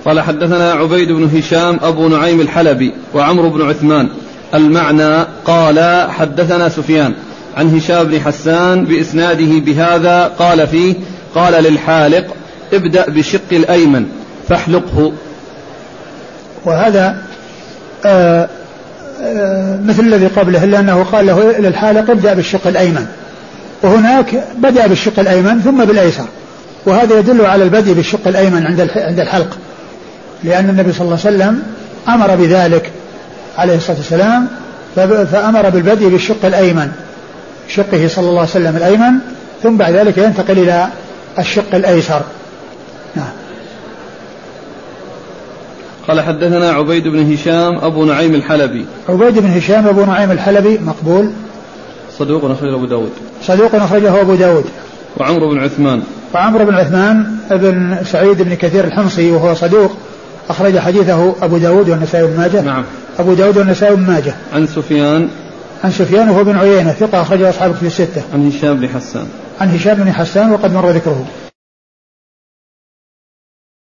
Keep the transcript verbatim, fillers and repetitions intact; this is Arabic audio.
قال حدثنا عبيد بن هشام أبو نعيم الحلبي وعمرو بن عثمان. المعنى قال حدثنا سفيان عن هشام بن حسان بإسناده بهذا قال فيه قال للحالق ابدأ بشق الأيمن فاحلقه. وهذا آآ آآ مثل الذي قبله إلا أنه قال له للحالق ابدأ بالشق الأيمن، وهناك بدأ بالشق الأيمن ثم بالأيسر، وهذا يدل على البدء بالشق الأيمن عند الحلق، لأن النبي صلى الله عليه وسلم أمر بذلك عليه الصلاة والسلام، فأمر بالبدء بالشق الأيمن شقه صلى الله عليه وسلم الأيمن، ثم بعد ذلك ينتقل إلى الشق الأيسر. نعم. قال حدثنا عبيد بن هشام أبو نعيم الحلبي. عبيد بن هشام أبو نعيم الحلبي مقبول صدوق أخرجه أبو داود. صدوق أخرجه أبو داود. وعمرو بن عثمان. وعمرو بن عثمان ابن سعيد بن كثير الحمصي وهو صدوق أخرج حديثه أبو داود والنسائي بن ماجه. نعم. أبو داود والنسائي بن ماجه. عن سفيان. عن سفيان وهو بن عيينة ثقة أخرجه أصحاب في الستة. عن هشام بن حسان. عن هشام بن حسان وقد مر ذكره.